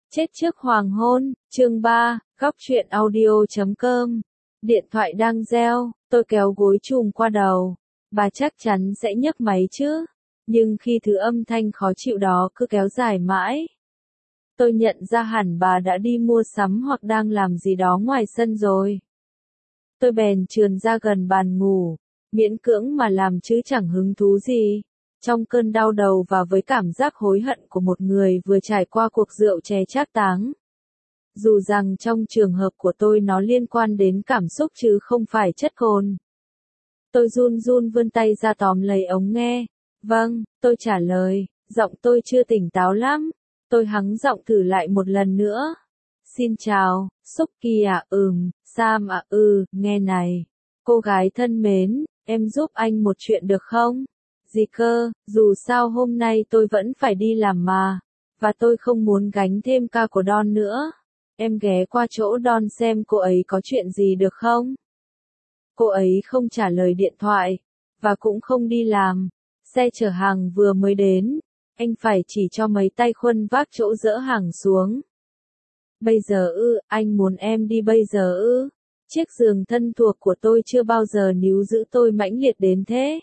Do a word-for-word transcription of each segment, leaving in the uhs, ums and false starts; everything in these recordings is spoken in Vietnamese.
Chết trước hoàng hôn, chương ba, góc truyện audio chấm com. Điện thoại đang reo, tôi kéo gối chùm qua đầu. Bà chắc chắn sẽ nhấc máy chứ. Nhưng khi thứ âm thanh khó chịu đó cứ kéo dài mãi, tôi nhận ra hẳn bà đã đi mua sắm hoặc đang làm gì đó ngoài sân rồi. Tôi bèn trườn ra gần bàn ngủ, miễn cưỡng mà làm chứ chẳng hứng thú gì. Trong cơn đau đầu và với cảm giác hối hận của một người vừa trải qua cuộc rượu chè trác táng. Dù rằng trong trường hợp của tôi nó liên quan đến cảm xúc chứ không phải chất cồn. Tôi run run vươn tay ra tóm lấy ống nghe. Vâng, tôi trả lời, giọng tôi chưa tỉnh táo lắm. Tôi hắng giọng thử lại một lần nữa. Xin chào, Suki à, ừm, Sam à, ừ, nghe này. Cô gái thân mến, em giúp anh một chuyện được không? Gì cơ, dù sao hôm nay tôi vẫn phải đi làm mà. Và tôi không muốn gánh thêm ca của Don nữa. Em ghé qua chỗ Don xem cô ấy có chuyện gì được không? Cô ấy không trả lời điện thoại. Và cũng không đi làm. Xe chở hàng vừa mới đến. Anh phải chỉ cho mấy tay khuân vác chỗ dỡ hàng xuống. Bây giờ ư, anh muốn em đi bây giờ ư. Chiếc giường thân thuộc của tôi chưa bao giờ níu giữ tôi mãnh liệt đến thế.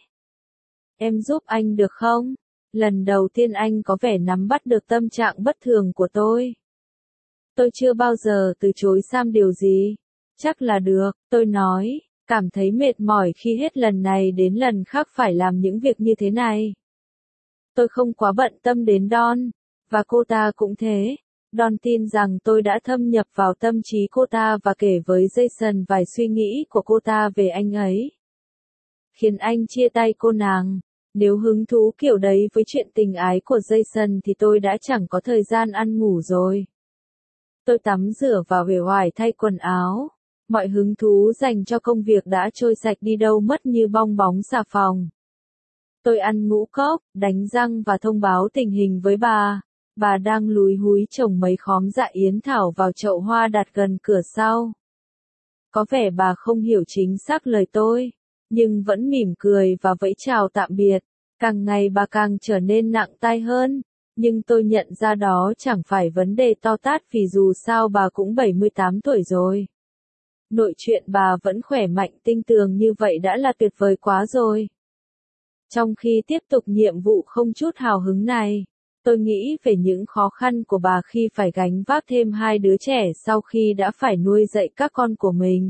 Em giúp anh được không? Lần đầu tiên anh có vẻ nắm bắt được tâm trạng bất thường của tôi. Tôi chưa bao giờ từ chối Sam điều gì. Chắc là được, tôi nói, cảm thấy mệt mỏi khi hết lần này đến lần khác phải làm những việc như thế này. Tôi không quá bận tâm đến Don, và cô ta cũng thế. Don tin rằng tôi đã thâm nhập vào tâm trí cô ta và kể với Jason vài suy nghĩ của cô ta về anh ấy. Khiến anh chia tay cô nàng. Nếu hứng thú kiểu đấy với chuyện tình ái của Jason thì tôi đã chẳng có thời gian ăn ngủ rồi. Tôi tắm rửa và uể oải thay quần áo. Mọi hứng thú dành cho công việc đã trôi sạch đi đâu mất như bong bóng xà phòng. Tôi ăn ngũ cốc, đánh răng và thông báo tình hình với bà. Bà đang lúi húi trồng mấy khóm dạ yến thảo vào chậu hoa đặt gần cửa sau. Có vẻ bà không hiểu chính xác lời tôi, nhưng vẫn mỉm cười và vẫy chào tạm biệt. Càng ngày bà càng trở nên nặng tai hơn, nhưng tôi nhận ra đó chẳng phải vấn đề to tát vì dù sao bà cũng bảy mươi tám tuổi rồi. Nội chuyện bà vẫn khỏe mạnh tinh tường như vậy đã là tuyệt vời quá rồi. Trong khi tiếp tục nhiệm vụ không chút hào hứng này, tôi nghĩ về những khó khăn của bà khi phải gánh vác thêm hai đứa trẻ sau khi đã phải nuôi dạy các con của mình.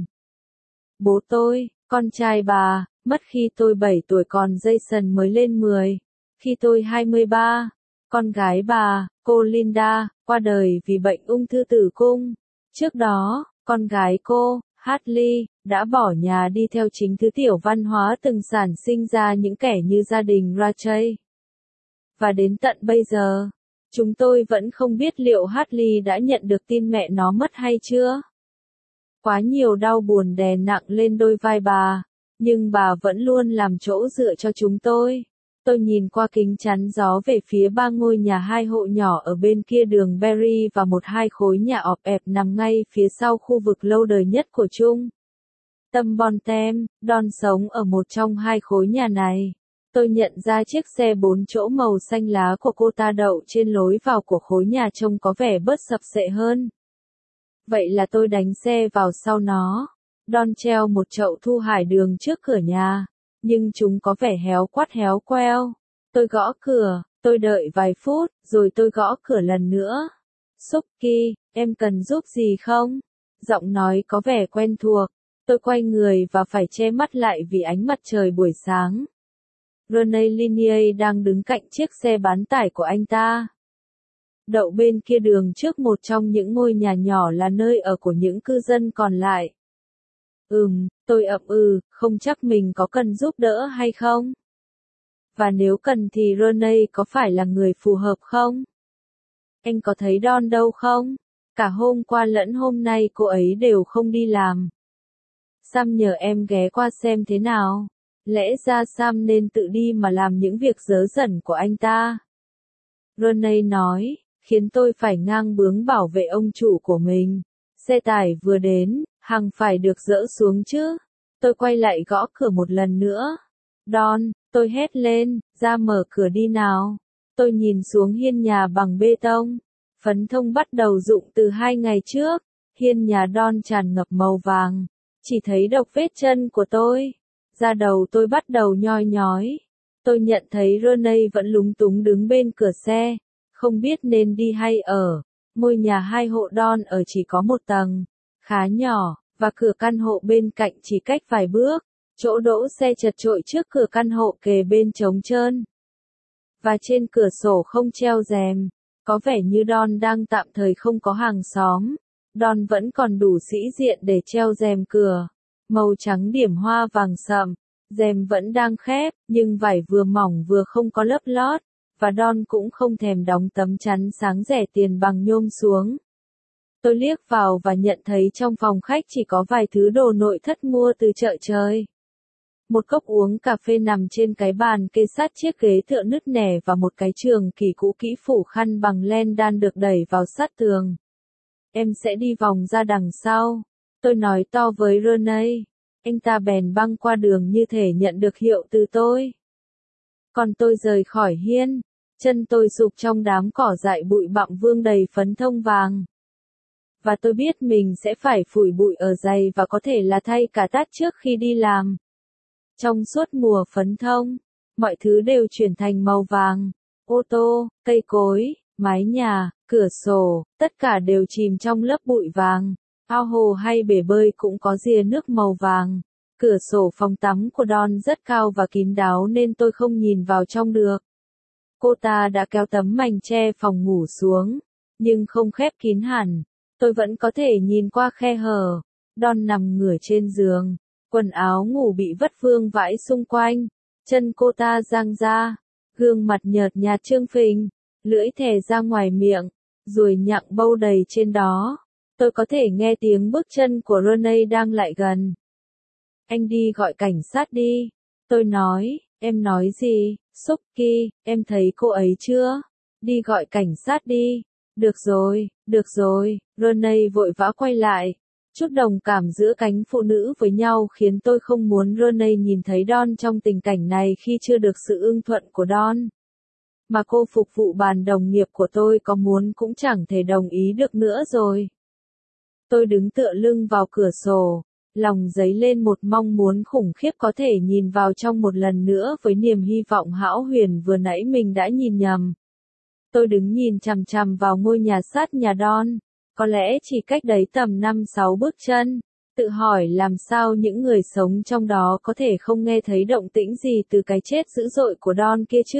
Bố tôi, con trai bà, mất khi tôi bảy tuổi còn Jason mới lên mười. Khi tôi hai mươi ba, con gái bà, cô Linda, qua đời vì bệnh ung thư tử cung. Trước đó, con gái cô, Hartley, đã bỏ nhà đi theo chính thứ tiểu văn hóa từng sản sinh ra những kẻ như gia đình Rachel. Và đến tận bây giờ, chúng tôi vẫn không biết liệu Hartley đã nhận được tin mẹ nó mất hay chưa. Quá nhiều đau buồn đè nặng lên đôi vai bà, nhưng bà vẫn luôn làm chỗ dựa cho chúng tôi. Tôi nhìn qua kính chắn gió về phía ba ngôi nhà hai hộ nhỏ ở bên kia đường Berry và một hai khối nhà ọp ẹp nằm ngay phía sau khu vực lâu đời nhất của chung tâm Bon Tem. Don sống ở một trong hai khối nhà này. Tôi nhận ra chiếc xe bốn chỗ màu xanh lá của cô ta đậu trên lối vào của khối nhà trông có vẻ bớt sập sệ hơn. Vậy là tôi đánh xe vào sau nó. Don treo một chậu thu hải đường trước cửa nhà, nhưng chúng có vẻ héo quắt héo queo. Tôi gõ cửa, tôi đợi vài phút, rồi tôi gõ cửa lần nữa. Suki, em cần giúp gì không? Giọng nói có vẻ quen thuộc. Tôi quay người và phải che mắt lại vì ánh mặt trời buổi sáng. Ronnie Linier đang đứng cạnh chiếc xe bán tải của anh ta. Đậu bên kia đường trước một trong những ngôi nhà nhỏ là nơi ở của những cư dân còn lại. Ừm, tôi ậm ừ, không chắc mình có cần giúp đỡ hay không? Và nếu cần thì Ronnie có phải là người phù hợp không? Anh có thấy Don đâu không? Cả hôm qua lẫn hôm nay cô ấy đều không đi làm. Sam nhờ em ghé qua xem thế nào. Lẽ ra Sam nên tự đi mà làm những việc dớ dẩn của anh ta. Ronnie nói, khiến tôi phải ngang bướng bảo vệ ông chủ của mình. Xe tải vừa đến, hàng phải được dỡ xuống chứ. Tôi quay lại gõ cửa một lần nữa. Don, tôi hét lên, ra mở cửa đi nào. Tôi nhìn xuống hiên nhà bằng bê tông. Phấn thông bắt đầu dụng từ hai ngày trước, hiên nhà Don tràn ngập màu vàng, chỉ thấy độc vết chân của tôi. Da đầu tôi bắt đầu nhoi nhói. Tôi nhận thấy Rene vẫn lúng túng đứng bên cửa xe, không biết nên đi hay ở. Ngôi nhà hai hộ Don ở chỉ có một tầng, khá nhỏ, và cửa căn hộ bên cạnh chỉ cách vài bước. Chỗ đỗ xe chật chội trước cửa căn hộ kề bên trống trơn. Và trên cửa sổ không treo rèm, có vẻ như Don đang tạm thời không có hàng xóm. Don vẫn còn đủ sĩ diện để treo rèm cửa, màu trắng điểm hoa vàng sậm, rèm vẫn đang khép, nhưng vải vừa mỏng vừa không có lớp lót, và Don cũng không thèm đóng tấm chắn sáng rẻ tiền bằng nhôm xuống. Tôi liếc vào và nhận thấy trong phòng khách chỉ có vài thứ đồ nội thất mua từ chợ trời. Một cốc uống cà phê nằm trên cái bàn kê sát chiếc ghế tựa nứt nẻ và một cái trường kỳ cũ kỹ phủ khăn bằng len đan được đẩy vào sát tường. Em sẽ đi vòng ra đằng sau. Tôi nói to với Rene. Anh ta bèn băng qua đường như thể nhận được hiệu từ tôi. Còn tôi rời khỏi hiên. Chân tôi sụp trong đám cỏ dại bụi bặm vương đầy phấn thông vàng. Và tôi biết mình sẽ phải phủi bụi ở giày và có thể là thay cả tát trước khi đi làm. Trong suốt mùa phấn thông, mọi thứ đều chuyển thành màu vàng. Ô tô, cây cối, mái nhà, cửa sổ, tất cả đều chìm trong lớp bụi vàng. Ao hồ hay bể bơi cũng có ria nước màu vàng. Cửa sổ phòng tắm của Don rất cao và kín đáo nên tôi không nhìn vào trong được. Cô ta đã kéo tấm mành che phòng ngủ xuống, nhưng không khép kín hẳn. Tôi vẫn có thể nhìn qua khe hở. Don nằm ngửa trên giường, quần áo ngủ bị vất vương vãi xung quanh. Chân cô ta dang ra, gương mặt nhợt nhạt trương phình, lưỡi thè ra ngoài miệng, ruồi nhặng bâu đầy trên đó. Tôi có thể nghe tiếng bước chân của Rene đang lại gần. Anh đi gọi cảnh sát đi. Tôi nói, em nói gì, Suki, em thấy cô ấy chưa? Đi gọi cảnh sát đi. Được rồi, được rồi, Rene vội vã quay lại. Chút đồng cảm giữa cánh phụ nữ với nhau khiến tôi không muốn Rene nhìn thấy Don trong tình cảnh này khi chưa được sự ưng thuận của Don. Mà cô phục vụ bàn đồng nghiệp của tôi có muốn cũng chẳng thể đồng ý được nữa rồi. Tôi đứng tựa lưng vào cửa sổ, lòng dấy lên một mong muốn khủng khiếp có thể nhìn vào trong một lần nữa với niềm hy vọng hão huyền vừa nãy mình đã nhìn nhầm. Tôi đứng nhìn chằm chằm vào ngôi nhà sát nhà Don, có lẽ chỉ cách đấy tầm năm sáu bước chân, tự hỏi làm sao những người sống trong đó có thể không nghe thấy động tĩnh gì từ cái chết dữ dội của Don kia chứ.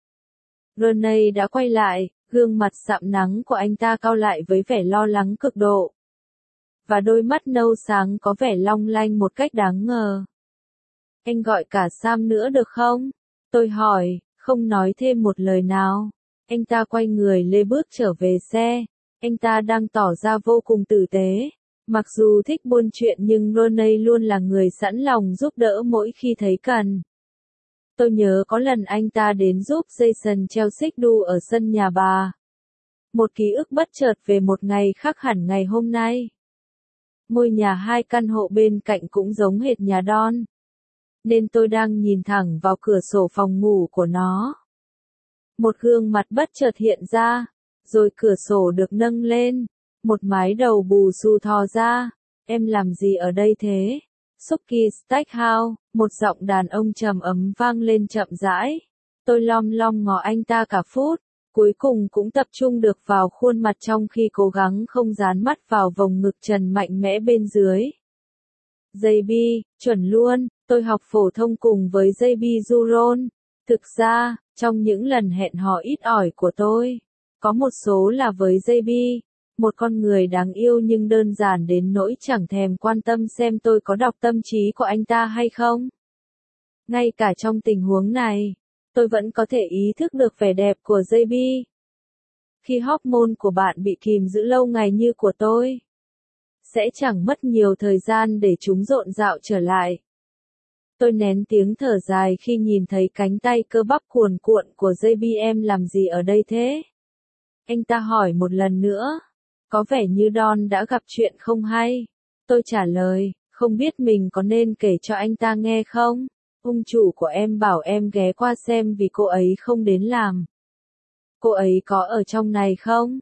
Rene đã quay lại, gương mặt sạm nắng của anh ta cau lại với vẻ lo lắng cực độ. Và đôi mắt nâu sáng có vẻ long lanh một cách đáng ngờ. Anh gọi cả Sam nữa được không? Tôi hỏi, không nói thêm một lời nào. Anh ta quay người lê bước trở về xe. Anh ta đang tỏ ra vô cùng tử tế. Mặc dù thích buôn chuyện nhưng Rene luôn là người sẵn lòng giúp đỡ mỗi khi thấy cần. Tôi nhớ có lần anh ta đến giúp Jason treo xích đu ở sân nhà bà. Một ký ức bất chợt về một ngày khác hẳn ngày hôm nay. Ngôi nhà hai căn hộ bên cạnh cũng giống hệt nhà Don. Nên tôi đang nhìn thẳng vào cửa sổ phòng ngủ của nó. Một gương mặt bất chợt hiện ra, rồi cửa sổ được nâng lên, một mái đầu bù xù thò ra. Em làm gì ở đây thế? Suki Stackhouse, một giọng đàn ông trầm ấm vang lên chậm rãi. Tôi lom lom ngó anh ta cả phút, cuối cùng cũng tập trung được vào khuôn mặt trong khi cố gắng không dán mắt vào vòng ngực trần mạnh mẽ bên dưới. gi bê, chuẩn luôn, tôi học phổ thông cùng với gi bê Juron. Thực ra, trong những lần hẹn hò ít ỏi của tôi, có một số là với gi bê, một con người đáng yêu nhưng đơn giản đến nỗi chẳng thèm quan tâm xem tôi có đọc tâm trí của anh ta hay không. Ngay cả trong tình huống này, tôi vẫn có thể ý thức được vẻ đẹp của gi bê. Khi hormone của bạn bị kìm giữ lâu ngày như của tôi, sẽ chẳng mất nhiều thời gian để chúng rộn rạo trở lại. Tôi nén tiếng thở dài khi nhìn thấy cánh tay cơ bắp cuồn cuộn của gi bê. Em làm gì ở đây thế? Anh ta hỏi một lần nữa. Có vẻ như Don đã gặp chuyện không hay. Tôi trả lời, không biết mình có nên kể cho anh ta nghe không? Ông chủ của em bảo em ghé qua xem vì cô ấy không đến làm. Cô ấy có ở trong này không?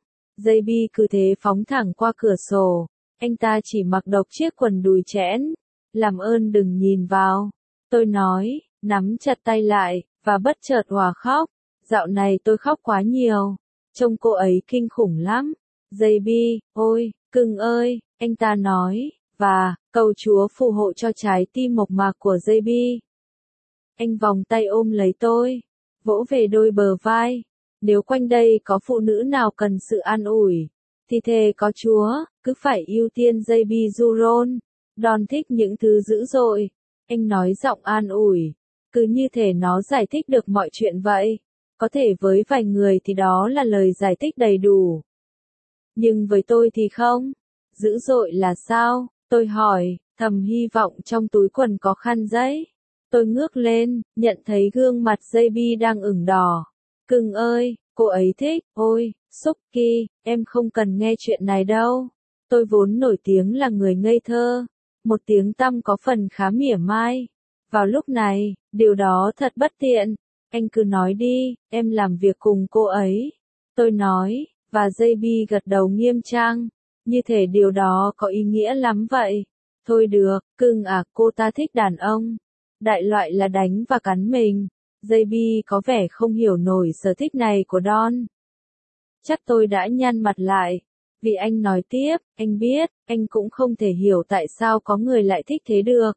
gi bê cứ thế phóng thẳng qua cửa sổ, anh ta chỉ mặc độc chiếc quần đùi chẽn. Làm ơn đừng nhìn vào. Tôi nói, nắm chặt tay lại, và bất chợt òa khóc. Dạo này tôi khóc quá nhiều. Trông cô ấy kinh khủng lắm. gi bê, ôi, cưng ơi, anh ta nói, và, cầu Chúa phù hộ cho trái tim mộc mạc của gi bê. Anh vòng tay ôm lấy tôi, vỗ về đôi bờ vai. Nếu quanh đây có phụ nữ nào cần sự an ủi, thì thề có Chúa, cứ phải ưu tiên gi bê Juron. Don thích những thứ dữ dội. Anh nói giọng an ủi, cứ như thể nó giải thích được mọi chuyện vậy. Có thể với vài người thì đó là lời giải thích đầy đủ. Nhưng với tôi thì không. Dữ dội là sao? Tôi hỏi, thầm hy vọng trong túi quần có khăn giấy. Tôi ngước lên, nhận thấy gương mặt gi bê đang ửng đỏ. Cưng ơi, cô ấy thích, ôi, Suki, em không cần nghe chuyện này đâu. Tôi vốn nổi tiếng là người ngây thơ. Một tiếng tăm có phần khá mỉa mai. Vào lúc này, điều đó thật bất tiện. Anh cứ nói đi, em làm việc cùng cô ấy. Tôi nói, và gi bê gật đầu nghiêm trang. Như thể điều đó có ý nghĩa lắm vậy. Thôi được, cưng à, cô ta thích đàn ông. Đại loại là đánh và cắn mình. gi bê có vẻ không hiểu nổi sở thích này của Don. Chắc tôi đã nhăn mặt lại. Vì anh nói tiếp, anh biết, anh cũng không thể hiểu tại sao có người lại thích thế được.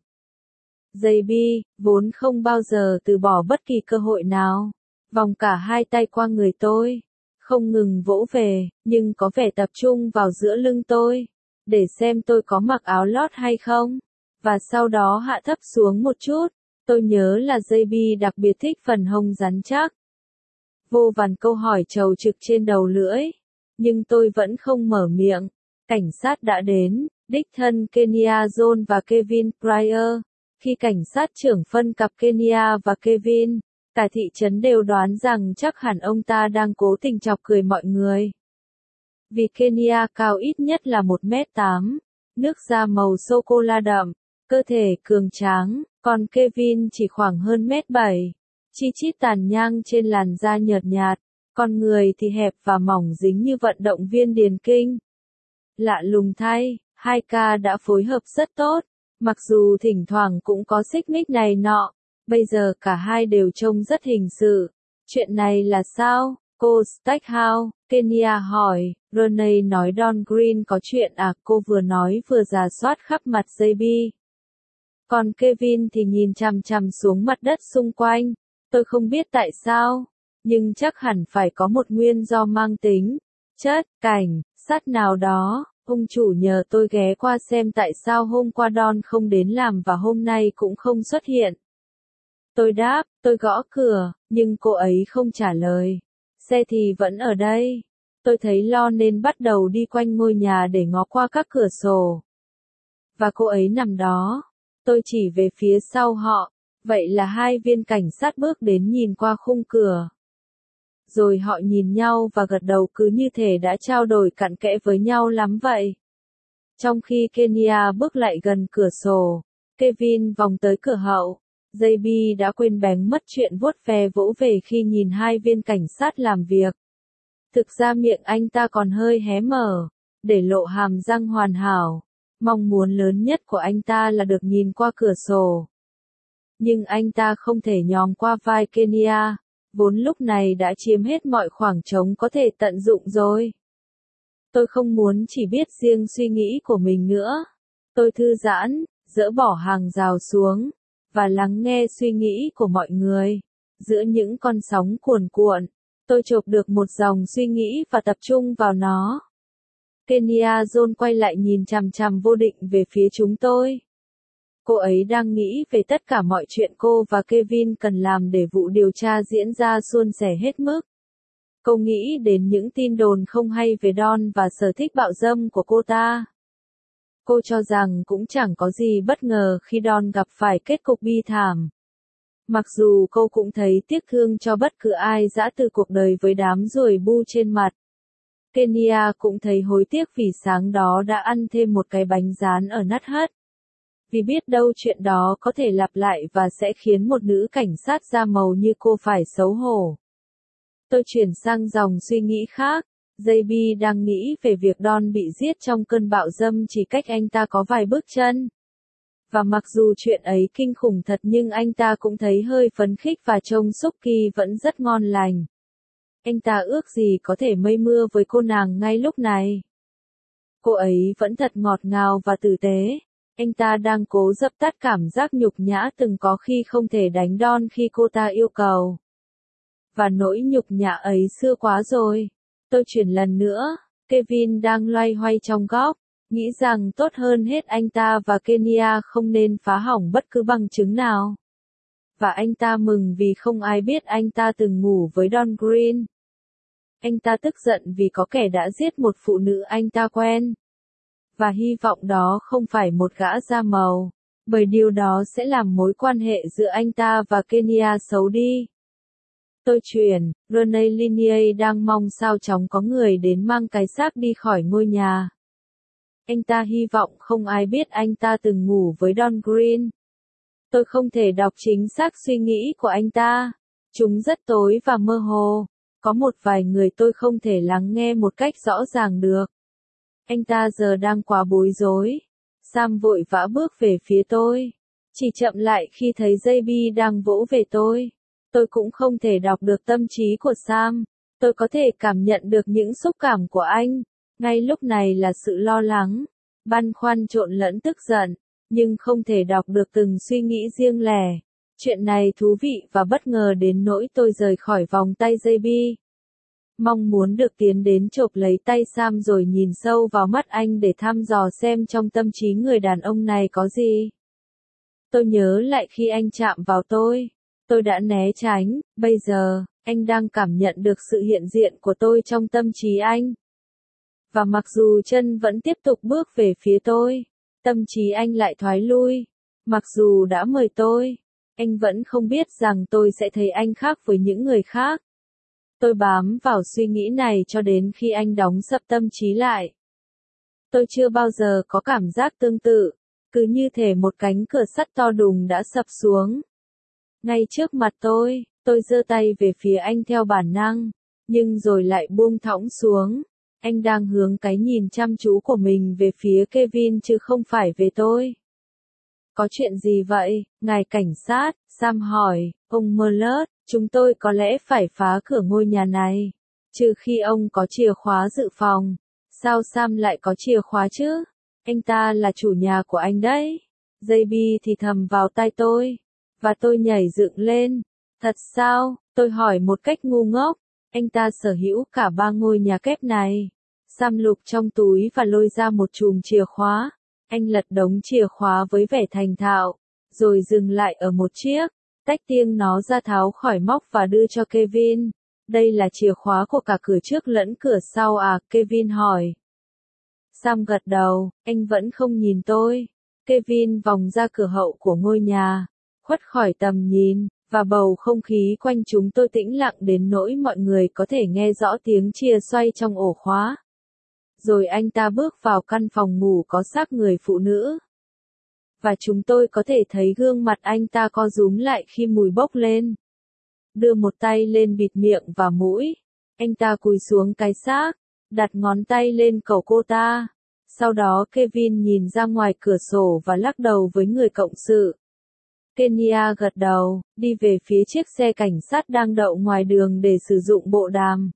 gi bê, vốn không bao giờ từ bỏ bất kỳ cơ hội nào, vòng cả hai tay qua người tôi, không ngừng vỗ về, nhưng có vẻ tập trung vào giữa lưng tôi, để xem tôi có mặc áo lót hay không, và sau đó hạ thấp xuống một chút. Tôi nhớ là gi bê đặc biệt thích phần hông rắn chắc. Vô vàn câu hỏi trầu trực trên đầu lưỡi. Nhưng tôi vẫn không mở miệng. Cảnh sát đã đến, đích thân Kenya John và Kevin Pryor. Khi cảnh sát trưởng phân cặp Kenya và Kevin, cả thị trấn đều đoán rằng chắc hẳn ông ta đang cố tình chọc cười mọi người. Vì Kenya cao ít nhất là một mét tám, nước da màu sô-cô-la đậm, cơ thể cường tráng, còn Kevin chỉ khoảng hơn mét bảy, chi chít tàn nhang trên làn da nhợt nhạt. Con người thì hẹp và mỏng dính như vận động viên điền kinh. Lạ lùng thay, hai ca đã phối hợp rất tốt, mặc dù thỉnh thoảng cũng có xích mích này nọ, bây giờ cả hai đều trông rất hình sự. Chuyện này là sao? Cô Stackhouse, Kenya hỏi, Renee nói Don Green có chuyện à? Cô vừa nói vừa rà soát khắp mặt gi bê. Còn Kevin thì nhìn chằm chằm xuống mặt đất xung quanh. Tôi không biết tại sao. Nhưng chắc hẳn phải có một nguyên do mang tính chất, cảnh, sát nào đó. Ông chủ nhờ tôi ghé qua xem tại sao hôm qua Don không đến làm và hôm nay cũng không xuất hiện. Tôi đáp, tôi gõ cửa, nhưng cô ấy không trả lời. Xe thì vẫn ở đây. Tôi thấy lo nên bắt đầu đi quanh ngôi nhà để ngó qua các cửa sổ. Và cô ấy nằm đó. Tôi chỉ về phía sau họ. Vậy là hai viên cảnh sát bước đến nhìn qua khung cửa. Rồi họ nhìn nhau và gật đầu cứ như thể đã trao đổi cặn kẽ với nhau lắm vậy. Trong khi Kenya bước lại gần cửa sổ, Kevin vòng tới cửa hậu. gi bê đã quên bén mất chuyện vuốt ve vỗ về khi nhìn hai viên cảnh sát làm việc. Thực ra miệng anh ta còn hơi hé mở, để lộ hàm răng hoàn hảo. Mong muốn lớn nhất của anh ta là được nhìn qua cửa sổ. Nhưng anh ta không thể nhòm qua vai Kenya, vốn lúc này đã chiếm hết mọi khoảng trống có thể tận dụng rồi. Tôi không muốn chỉ biết riêng suy nghĩ của mình nữa. Tôi thư giãn, dỡ bỏ hàng rào xuống, và lắng nghe suy nghĩ của mọi người. Giữa những con sóng cuồn cuộn, tôi chộp được một dòng suy nghĩ và tập trung vào nó. Kenya John quay lại nhìn chằm chằm vô định về phía chúng tôi. Cô ấy đang nghĩ về tất cả mọi chuyện cô và Kevin cần làm để vụ điều tra diễn ra suôn sẻ hết mức. Cô nghĩ đến những tin đồn không hay về Don và sở thích bạo dâm của cô ta. Cô cho rằng cũng chẳng có gì bất ngờ khi Don gặp phải kết cục bi thảm. Mặc dù cô cũng thấy tiếc thương cho bất cứ ai dã từ cuộc đời với đám ruồi bu trên mặt. Kenya cũng thấy hối tiếc vì sáng đó đã ăn thêm một cái bánh rán ở Nut Hut. Vì biết đâu chuyện đó có thể lặp lại và sẽ khiến một nữ cảnh sát da màu như cô phải xấu hổ. Tôi chuyển sang dòng suy nghĩ khác. gi bê đang nghĩ về việc Don bị giết trong cơn bạo dâm chỉ cách anh ta có vài bước chân. Và mặc dù chuyện ấy kinh khủng thật nhưng anh ta cũng thấy hơi phấn khích và trông Suki vẫn rất ngon lành. Anh ta ước gì có thể mây mưa với cô nàng ngay lúc này. Cô ấy vẫn thật ngọt ngào và tử tế. Anh ta đang cố dập tắt cảm giác nhục nhã từng có khi không thể đánh Don khi cô ta yêu cầu. Và nỗi nhục nhã ấy xưa quá rồi. Tôi chuyển lần nữa. Kevin đang loay hoay trong góc, nghĩ rằng tốt hơn hết anh ta và Kenya không nên phá hỏng bất cứ bằng chứng nào. Và anh ta mừng vì không ai biết anh ta từng ngủ với Don Green. Anh ta tức giận vì có kẻ đã giết một phụ nữ anh ta quen. Và hy vọng đó không phải một gã da màu, bởi điều đó sẽ làm mối quan hệ giữa anh ta và Kenya xấu đi. Tôi chuyển, Rene Linier đang mong sao chóng có người đến mang cái xác đi khỏi ngôi nhà. Anh ta hy vọng không ai biết anh ta từng ngủ với Don Green. Tôi không thể đọc chính xác suy nghĩ của anh ta. Chúng rất tối và mơ hồ. Có một vài người tôi không thể lắng nghe một cách rõ ràng được. Anh ta giờ đang quá bối rối. Sam vội vã bước về phía tôi. Chỉ chậm lại khi thấy gi bê đang vỗ về tôi. Tôi cũng không thể đọc được tâm trí của Sam. Tôi có thể cảm nhận được những xúc cảm của anh. Ngay lúc này là sự lo lắng, băn khoăn trộn lẫn tức giận, nhưng không thể đọc được từng suy nghĩ riêng lẻ. Chuyện này thú vị và bất ngờ đến nỗi tôi rời khỏi vòng tay gi bê. Mong muốn được tiến đến chộp lấy tay Sam rồi nhìn sâu vào mắt anh để thăm dò xem trong tâm trí người đàn ông này có gì. Tôi nhớ lại khi anh chạm vào tôi. Tôi đã né tránh, bây giờ, anh đang cảm nhận được sự hiện diện của tôi trong tâm trí anh. Và mặc dù chân vẫn tiếp tục bước về phía tôi, tâm trí anh lại thoái lui. Mặc dù đã mời tôi, anh vẫn không biết rằng tôi sẽ thấy anh khác với những người khác. Tôi bám vào suy nghĩ này cho đến khi anh đóng sập tâm trí lại. Tôi chưa bao giờ có cảm giác tương tự, cứ như thể một cánh cửa sắt to đùng đã sập xuống. Ngay trước mặt tôi, tôi giơ tay về phía anh theo bản năng, nhưng rồi lại buông thõng xuống. Anh đang hướng cái nhìn chăm chú của mình về phía Kevin chứ không phải về tôi. Có chuyện gì vậy, ngài cảnh sát? Sam hỏi. Ông Mullard, chúng tôi có lẽ phải phá cửa ngôi nhà này, trừ khi ông có chìa khóa dự phòng. Sao Sam lại có chìa khóa chứ? Anh ta là chủ nhà của anh đấy. gi bê thì thầm vào tai tôi, và tôi nhảy dựng lên. Thật sao? Tôi hỏi một cách ngu ngốc. Anh ta sở hữu cả ba ngôi nhà kép này. Sam lục trong túi và lôi ra một chùm chìa khóa. Anh lật đống chìa khóa với vẻ thành thạo, rồi dừng lại ở một chiếc, tách tiếng nó ra tháo khỏi móc và đưa cho Kevin. Đây là chìa khóa của cả cửa trước lẫn cửa sau à? Kevin hỏi. Sam gật đầu, anh vẫn không nhìn tôi. Kevin vòng ra cửa hậu của ngôi nhà, khuất khỏi tầm nhìn, và bầu không khí quanh chúng tôi tĩnh lặng đến nỗi mọi người có thể nghe rõ tiếng chìa xoay trong ổ khóa. Rồi anh ta bước vào căn phòng ngủ có xác người phụ nữ. Và chúng tôi có thể thấy gương mặt anh ta co rúm lại khi mùi bốc lên. Đưa một tay lên bịt miệng và mũi. Anh ta cúi xuống cái xác, đặt ngón tay lên cổ cô ta. Sau đó Kevin nhìn ra ngoài cửa sổ và lắc đầu với người cộng sự. Kenya gật đầu, đi về phía chiếc xe cảnh sát đang đậu ngoài đường để sử dụng bộ đàm.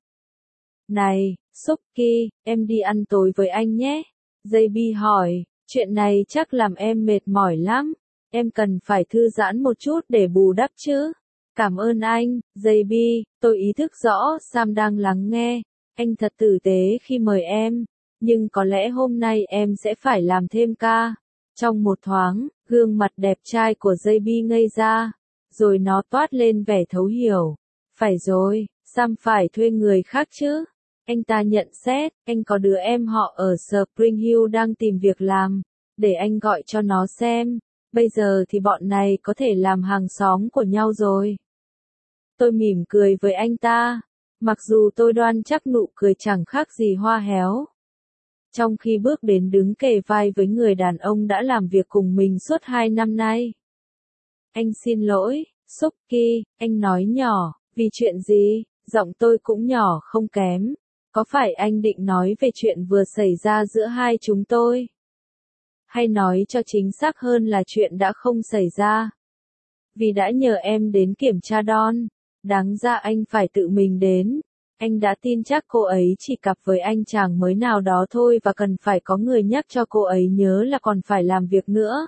Này, Suki, em đi ăn tối với anh nhé. gi bê hỏi, chuyện này chắc làm em mệt mỏi lắm. Em cần phải thư giãn một chút để bù đắp chứ. Cảm ơn anh, gi bê, tôi ý thức rõ Sam đang lắng nghe. Anh thật tử tế khi mời em, nhưng có lẽ hôm nay em sẽ phải làm thêm ca. Trong một thoáng, gương mặt đẹp trai của gi bê ngây ra, rồi nó toát lên vẻ thấu hiểu. Phải rồi, Sam phải thuê người khác chứ. Anh ta nhận xét, anh có đứa em họ ở Spring Hill đang tìm việc làm, để anh gọi cho nó xem. Bây giờ thì bọn này có thể làm hàng xóm của nhau rồi. Tôi mỉm cười với anh ta, mặc dù tôi đoan chắc nụ cười chẳng khác gì hoa héo. Trong khi bước đến đứng kề vai với người đàn ông đã làm việc cùng mình suốt hai năm nay. Anh xin lỗi, Suki, anh nói nhỏ, vì chuyện gì? Giọng tôi cũng nhỏ không kém. Có phải anh định nói về chuyện vừa xảy ra giữa hai chúng tôi? Hay nói cho chính xác hơn là chuyện đã không xảy ra? Vì đã nhờ em đến kiểm tra Dawn, đáng ra anh phải tự mình đến. Anh đã tin chắc cô ấy chỉ cặp với anh chàng mới nào đó thôi và cần phải có người nhắc cho cô ấy nhớ là còn phải làm việc nữa.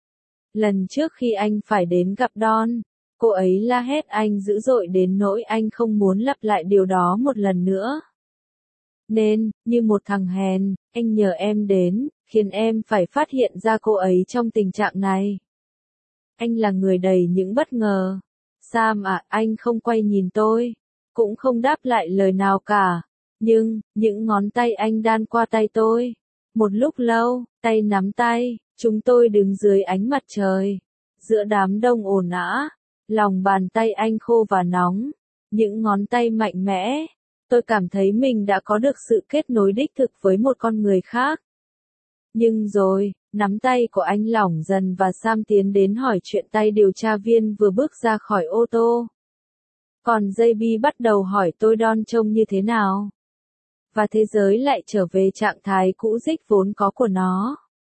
Lần trước khi anh phải đến gặp Dawn, cô ấy la hét anh dữ dội đến nỗi anh không muốn lặp lại điều đó một lần nữa. Nên, như một thằng hèn, anh nhờ em đến, khiến em phải phát hiện ra cô ấy trong tình trạng này. Anh là người đầy những bất ngờ. Sam à, anh không quay nhìn tôi, cũng không đáp lại lời nào cả. Nhưng, những ngón tay anh đan qua tay tôi. Một lúc lâu, tay nắm tay, chúng tôi đứng dưới ánh mặt trời. Giữa đám đông ồn ào, lòng bàn tay anh khô và nóng. Những ngón tay mạnh mẽ. Tôi cảm thấy mình đã có được sự kết nối đích thực với một con người khác. Nhưng rồi, nắm tay của anh lỏng dần và Sam tiến đến hỏi chuyện tay điều tra viên vừa bước ra khỏi ô tô. Còn gi bê bắt đầu hỏi tôi Dawn trông như thế nào. Và thế giới lại trở về trạng thái cũ rích vốn có của nó.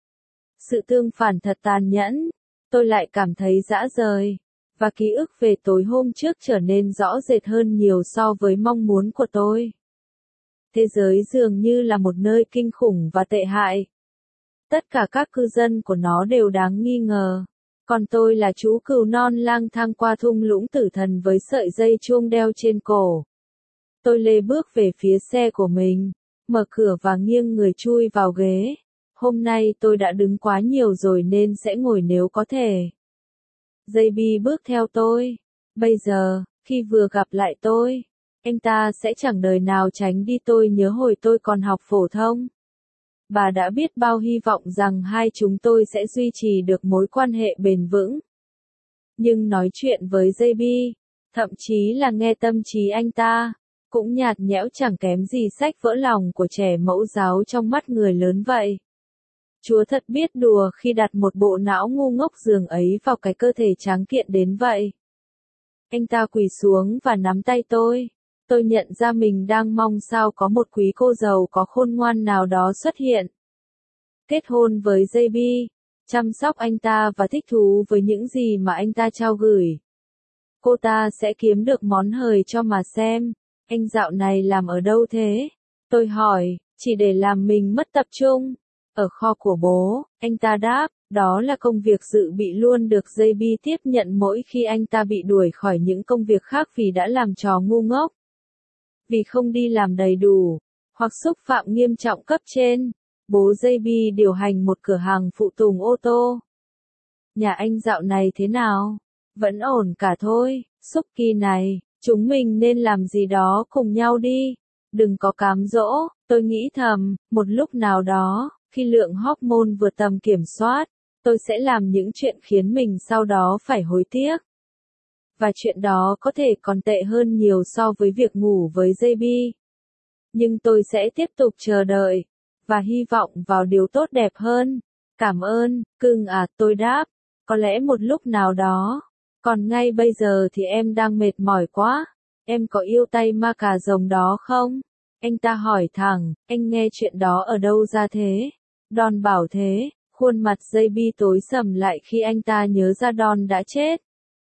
Sự tương phản thật tàn nhẫn. Tôi lại cảm thấy rã rời. Và ký ức về tối hôm trước trở nên rõ rệt hơn nhiều so với mong muốn của tôi. Thế giới dường như là một nơi kinh khủng và tệ hại. Tất cả các cư dân của nó đều đáng nghi ngờ. Còn tôi là chú cừu non lang thang qua thung lũng tử thần với sợi dây chuông đeo trên cổ. Tôi lê bước về phía xe của mình, mở cửa và nghiêng người chui vào ghế. Hôm nay tôi đã đứng quá nhiều rồi nên sẽ ngồi nếu có thể. gi bê bước theo tôi. Bây giờ, khi vừa gặp lại tôi, anh ta sẽ chẳng đời nào tránh đi. Tôi nhớ hồi tôi còn học phổ thông. Bà đã biết bao hy vọng rằng hai chúng tôi sẽ duy trì được mối quan hệ bền vững. Nhưng nói chuyện với gi bê, thậm chí là nghe tâm trí anh ta, cũng nhạt nhẽo chẳng kém gì sách vỡ lòng của trẻ mẫu giáo trong mắt người lớn vậy. Chúa thật biết đùa khi đặt một bộ não ngu ngốc giường ấy vào cái cơ thể tráng kiện đến vậy. Anh ta quỳ xuống và nắm tay tôi. Tôi nhận ra mình đang mong sao có một quý cô giàu có khôn ngoan nào đó xuất hiện. Kết hôn với gi bê, chăm sóc anh ta và thích thú với những gì mà anh ta trao gửi. Cô ta sẽ kiếm được món hời cho mà xem. Anh dạo này làm ở đâu thế? Tôi hỏi, chỉ để làm mình mất tập trung. Ở kho của bố, anh ta đáp, đó là công việc dự bị luôn được gi bê tiếp nhận mỗi khi anh ta bị đuổi khỏi những công việc khác vì đã làm trò ngu ngốc. Vì không đi làm đầy đủ, hoặc xúc phạm nghiêm trọng cấp trên, bố gi bê điều hành một cửa hàng phụ tùng ô tô. Nhà anh dạo này thế nào? Vẫn ổn cả thôi, Suki này, chúng mình nên làm gì đó cùng nhau đi. Đừng có cám dỗ, tôi nghĩ thầm, một lúc nào đó, khi lượng hormone vượt tầm kiểm soát, tôi sẽ làm những chuyện khiến mình sau đó phải hối tiếc. Và chuyện đó có thể còn tệ hơn nhiều so với việc ngủ với gi bê. Nhưng tôi sẽ tiếp tục chờ đợi, và hy vọng vào điều tốt đẹp hơn. Cảm ơn, cưng à, tôi đáp, có lẽ một lúc nào đó. Còn ngay bây giờ thì em đang mệt mỏi quá. Em có yêu tay ma cà rồng đó không? Anh ta hỏi thẳng, anh nghe chuyện đó ở đâu ra thế? Dawn bảo thế, khuôn mặt gi bê tối sầm lại khi anh ta nhớ ra Dawn đã chết.